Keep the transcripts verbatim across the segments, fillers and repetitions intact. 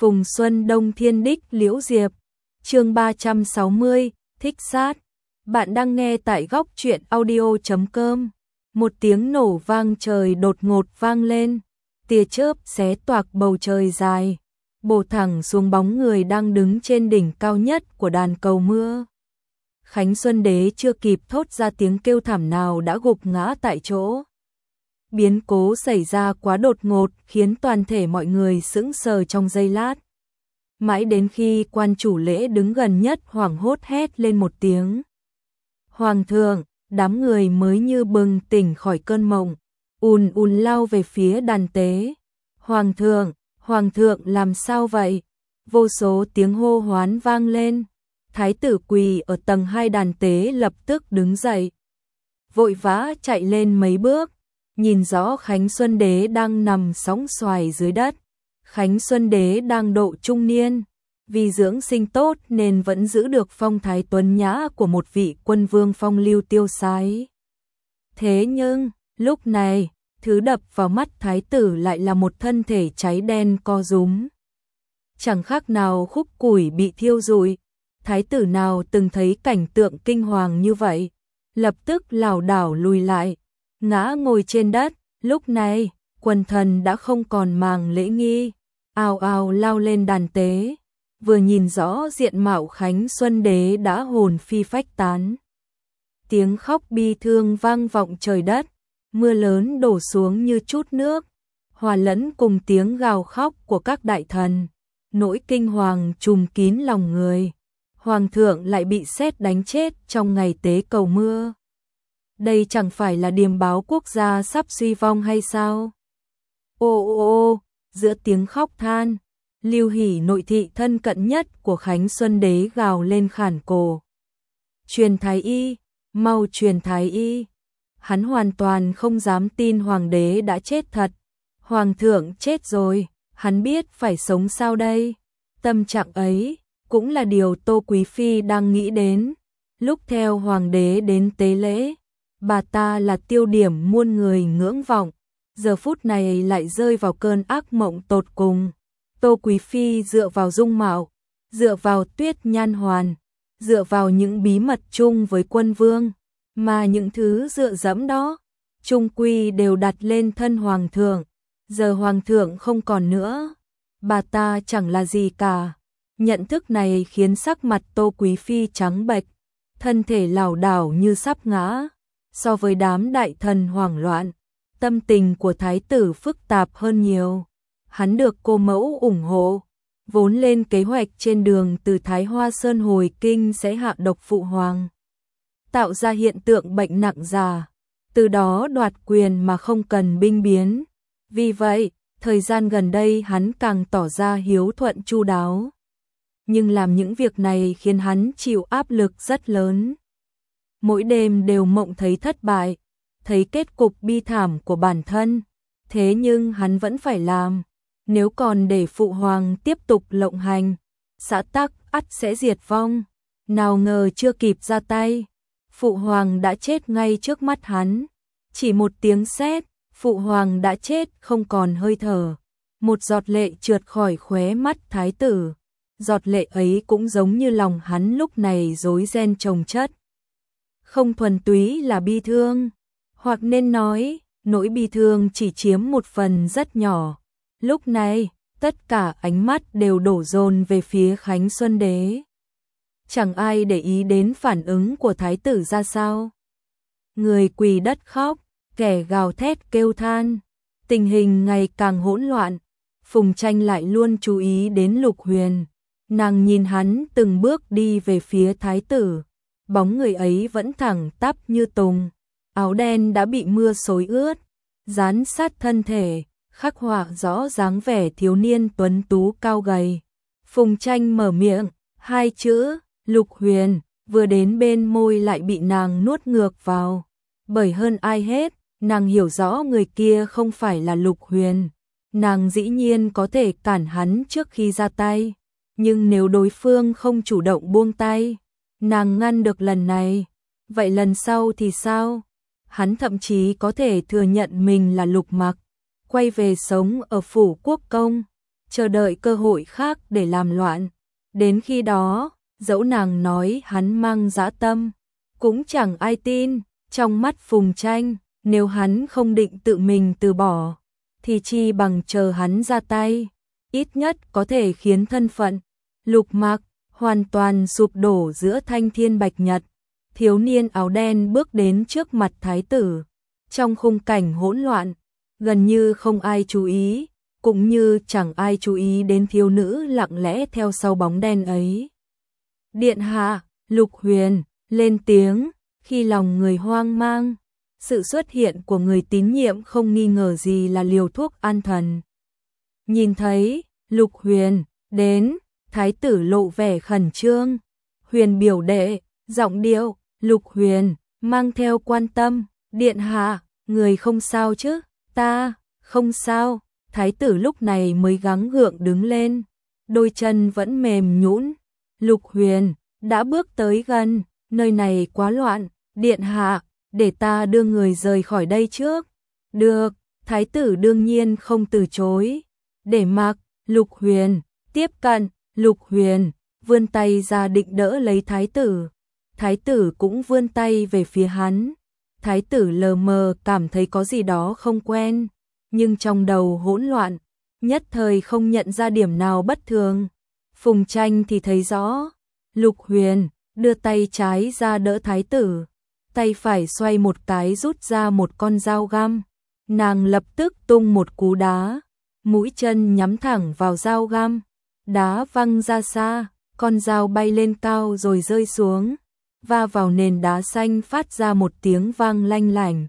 Phùng Xuân Đông Thiên Đích Liễu Diệp. Chương ba trăm sáu mươi, thích sát. Bạn đang nghe tại góc truyện audio chấm com. Một tiếng nổ vang trời đột ngột vang lên, tia chớp xé toạc bầu trời dài, bổ thẳng xuống bóng người đang đứng trên đỉnh cao nhất của đàn cầu mưa. Khánh Xuân Đế chưa kịp thốt ra tiếng kêu thảm nào đã gục ngã tại chỗ. Biến cố xảy ra quá đột ngột khiến toàn thể mọi người sững sờ trong giây lát. Mãi đến khi quan chủ lễ đứng gần nhất hoảng hốt hét lên một tiếng. Hoàng thượng, đám người mới như bừng tỉnh khỏi cơn mộng, ùn ùn lao về phía đàn tế. Hoàng thượng, hoàng thượng làm sao vậy? Vô số tiếng hô hoán vang lên. Thái tử quỳ ở tầng hai đàn tế lập tức đứng dậy, vội vã chạy lên mấy bước, nhìn rõ Khánh Xuân Đế đang nằm sóng xoài dưới đất. Khánh Xuân Đế đang độ trung niên, vì dưỡng sinh tốt nên vẫn giữ được phong thái tuấn nhã của một vị quân vương phong lưu tiêu sái. Thế nhưng, lúc này, thứ đập vào mắt thái tử lại là một thân thể cháy đen co rúm. Chẳng khác nào khúc củi bị thiêu rụi. Thái tử nào từng thấy cảnh tượng kinh hoàng như vậy, lập tức lảo đảo lùi lại, ngã ngồi trên đất. Lúc này, quần thần đã không còn màng lễ nghi, ào ào lao lên đàn tế, vừa nhìn rõ diện mạo Khánh Xuân Đế đã hồn phi phách tán. Tiếng khóc bi thương vang vọng trời đất, mưa lớn đổ xuống như chút nước, hòa lẫn cùng tiếng gào khóc của các đại thần, nỗi kinh hoàng trùm kín lòng người. Hoàng thượng lại bị sét đánh chết trong ngày tế cầu mưa. Đây chẳng phải là điềm báo quốc gia sắp suy vong hay sao? Ô ô ô, giữa tiếng khóc than, Lưu Hỷ nội thị thân cận nhất của Khánh Xuân Đế gào lên khản cổ. Truyền thái y, mau truyền thái y. Hắn hoàn toàn không dám tin hoàng đế đã chết thật. Hoàng thượng chết rồi, hắn biết phải sống sao đây? Tâm trạng ấy cũng là điều Tô Quý Phi đang nghĩ đến. Lúc theo hoàng đế đến tế lễ, bà ta là tiêu điểm muôn người ngưỡng vọng, giờ phút này lại rơi vào cơn ác mộng tột cùng. Tô Quý Phi dựa vào dung mạo, dựa vào Tuyết Nhan Hoàn, dựa vào những bí mật chung với quân vương, mà những thứ dựa dẫm đó, chung quy đều đặt lên thân hoàng thượng. Giờ hoàng thượng không còn nữa, bà ta chẳng là gì cả. Nhận thức này khiến sắc mặt Tô Quý Phi trắng bệch, thân thể lảo đảo như sắp ngã. So với đám đại thần hoảng loạn, tâm tình của thái tử phức tạp hơn nhiều. Hắn được cô mẫu ủng hộ, vốn lên kế hoạch trên đường từ Thái Hoa Sơn hồi kinh sẽ hạ độc phụ hoàng, tạo ra hiện tượng bệnh nặng già, từ đó đoạt quyền mà không cần binh biến. Vì vậy, thời gian gần đây hắn càng tỏ ra hiếu thuận chu đáo. Nhưng làm những việc này khiến hắn chịu áp lực rất lớn. Mỗi đêm đều mộng thấy thất bại, thấy kết cục bi thảm của bản thân. Thế nhưng hắn vẫn phải làm. Nếu còn để phụ hoàng tiếp tục lộng hành, xã tắc ắt sẽ diệt vong. Nào ngờ chưa kịp ra tay, phụ hoàng đã chết ngay trước mắt hắn. Chỉ một tiếng sét, phụ hoàng đã chết không còn hơi thở. Một giọt lệ trượt khỏi khóe mắt thái tử. Giọt lệ ấy cũng giống như lòng hắn lúc này rối ren chồng chất. Không thuần túy là bi thương, hoặc nên nói, nỗi bi thương chỉ chiếm một phần rất nhỏ. Lúc này, tất cả ánh mắt đều đổ dồn về phía Khánh Xuân Đế. Chẳng ai để ý đến phản ứng của thái tử ra sao. Người quỳ đất khóc, kẻ gào thét kêu than. Tình hình ngày càng hỗn loạn. Phùng Tranh lại luôn chú ý đến Lục Huyền. Nàng nhìn hắn từng bước đi về phía thái tử. Bóng người ấy vẫn thẳng tắp như tùng. Áo đen đã bị mưa xối ướt, dán sát thân thể, khắc họa rõ dáng vẻ thiếu niên tuấn tú cao gầy. Phùng Tranh mở miệng, hai chữ, Lục Huyền, vừa đến bên môi lại bị nàng nuốt ngược vào. Bởi hơn ai hết, nàng hiểu rõ người kia không phải là Lục Huyền. Nàng dĩ nhiên có thể cản hắn trước khi ra tay. Nhưng nếu đối phương không chủ động buông tay, nàng ngăn được lần này, vậy lần sau thì sao? Hắn thậm chí có thể thừa nhận mình là Lục Mặc, quay về sống ở phủ quốc công. chờ đợi cơ hội khác để làm loạn. Đến khi đó, dẫu nàng nói hắn mang dã tâm, cũng chẳng ai tin. Trong mắt Phùng Tranh, nếu hắn không định tự mình từ bỏ, thì chi bằng chờ hắn ra tay, ít nhất có thể khiến thân phận Lục Mặc hoàn toàn sụp đổ giữa thanh thiên bạch nhật. Thiếu niên áo đen bước đến trước mặt thái tử, trong khung cảnh hỗn loạn, gần như không ai chú ý, cũng như chẳng ai chú ý đến thiếu nữ lặng lẽ theo sau bóng đen ấy. Điện hạ, Lục Huyền lên tiếng, khi lòng người hoang mang, sự xuất hiện của người tín nhiệm không nghi ngờ gì là liều thuốc an thần. Nhìn thấy Lục Huyền đến, thái tử lộ vẻ khẩn trương. Huyền biểu đệ, giọng điệu Lục Huyền mang theo quan tâm. Điện hạ, người không sao chứ? Ta không sao. Thái tử lúc này mới gắng gượng đứng lên, đôi chân vẫn mềm nhũn. Lục Huyền đã bước tới gần, nơi này quá loạn, điện hạ, để ta đưa người rời khỏi đây trước. Được, thái tử đương nhiên không từ chối. Để mặc Lục Huyền tiếp cận. Lục Huyền vươn tay ra định đỡ lấy thái tử. Thái tử cũng vươn tay về phía hắn. Thái tử lờ mờ cảm thấy có gì đó không quen, nhưng trong đầu hỗn loạn, nhất thời không nhận ra điểm nào bất thường. Phùng Tranh thì thấy rõ. Lục Huyền đưa tay trái ra đỡ thái tử, tay phải xoay một cái rút ra một con dao găm. Nàng lập tức tung một cú đá, mũi chân nhắm thẳng vào dao găm, đá văng ra xa, con dao bay lên cao rồi rơi xuống, va vào nền đá xanh phát ra một tiếng vang lanh lảnh.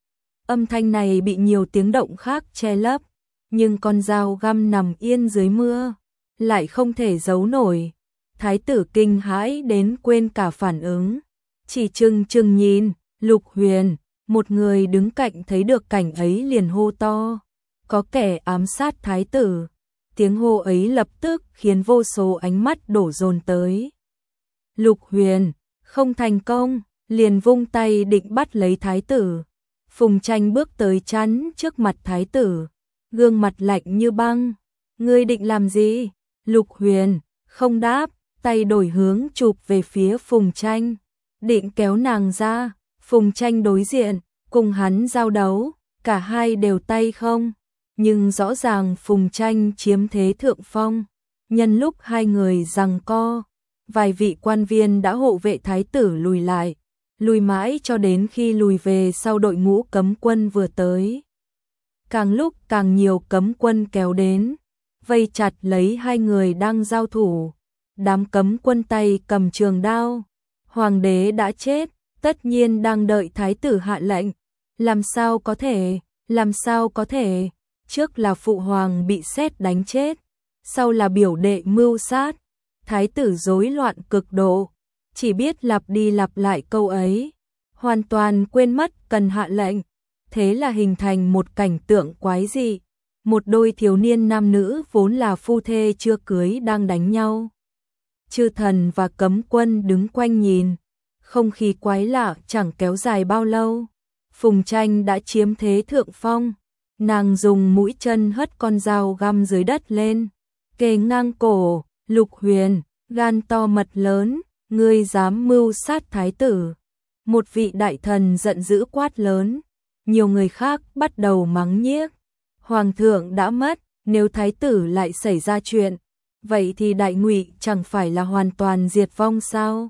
Âm thanh này bị nhiều tiếng động khác che lấp, nhưng con dao găm nằm yên dưới mưa, lại không thể giấu nổi. Thái tử kinh hãi đến quên cả phản ứng, chỉ trừng trừng nhìn. Lục Huyền, một người đứng cạnh thấy được cảnh ấy liền hô to, có kẻ ám sát thái tử. Tiếng hô ấy lập tức khiến vô số ánh mắt đổ dồn tới. Lục Huyền không thành công, liền vung tay định bắt lấy thái tử. Phùng Tranh bước tới chắn trước mặt thái tử, gương mặt lạnh như băng. Ngươi định làm gì? Lục Huyền không đáp, tay đổi hướng chụp về phía Phùng Tranh, định kéo nàng ra. Phùng Tranh đối diện, cùng hắn giao đấu, cả hai đều tay không, nhưng rõ ràng Phùng Tranh chiếm thế thượng phong. Nhân lúc hai người giằng co, vài vị quan viên đã hộ vệ thái tử lùi lại, lùi mãi cho đến khi lùi về sau đội ngũ cấm quân vừa tới. Càng lúc càng nhiều cấm quân kéo đến, vây chặt lấy hai người đang giao thủ. Đám cấm quân tay cầm trường đao. Hoàng đế đã chết, tất nhiên đang đợi thái tử hạ lệnh. Làm sao có thể, làm sao có thể, trước là phụ hoàng bị sét đánh chết, sau là biểu đệ mưu sát. Thái tử rối loạn cực độ, chỉ biết lặp đi lặp lại câu ấy, hoàn toàn quên mất cần hạ lệnh. Thế là hình thành một cảnh tượng quái dị, một đôi thiếu niên nam nữ vốn là phu thê chưa cưới đang đánh nhau. Chư thần và cấm quân đứng quanh nhìn, không khí quái lạ chẳng kéo dài bao lâu. Phùng Tranh đã chiếm thế thượng phong, nàng dùng mũi chân hất con dao găm dưới đất lên, kề ngang cổ. Lục Huyền, gan to mật lớn, ngươi dám mưu sát thái tử. Một vị đại thần giận dữ quát lớn, nhiều người khác bắt đầu mắng nhiếc. Hoàng thượng đã mất, nếu thái tử lại xảy ra chuyện, vậy thì đại ngụy chẳng phải là hoàn toàn diệt vong sao?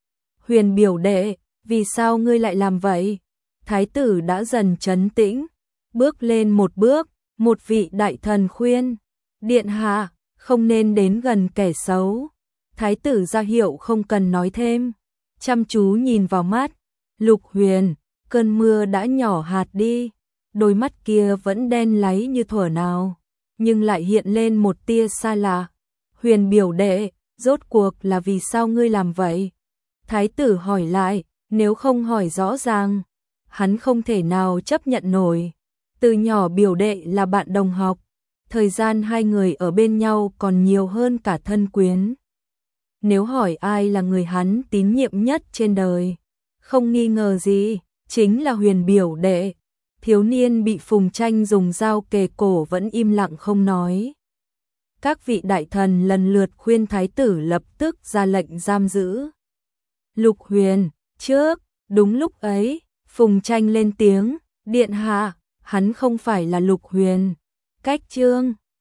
Huyền biểu đệ, vì sao ngươi lại làm vậy? Thái tử đã dần trấn tĩnh, bước lên một bước. Một vị đại thần khuyên, điện hạ không nên đến gần kẻ xấu. Thái tử ra hiệu không cần nói thêm, chăm chú nhìn vào mắt Lục Huyền. Cơn mưa đã nhỏ hạt đi, đôi mắt kia vẫn đen láy như thuở nào, nhưng lại hiện lên một tia xa lạ. Huyền biểu đệ, rốt cuộc là vì sao ngươi làm vậy? Thái tử hỏi lại, nếu không hỏi rõ ràng, hắn không thể nào chấp nhận nổi. Từ nhỏ biểu đệ là bạn đồng học, thời gian hai người ở bên nhau còn nhiều hơn cả thân quyến. Nếu hỏi ai là người hắn tín nhiệm nhất trên đời, không nghi ngờ gì, chính là Huyền biểu đệ. Thiếu niên bị Phùng Tranh dùng dao kề cổ vẫn im lặng không nói. các vị đại thần lần lượt khuyên thái tử lập tức ra lệnh giam giữ Lục Huyền. Trước, đúng lúc ấy, Phùng Tranh lên tiếng, điện hạ, hắn không phải là Lục Huyền. Cách chương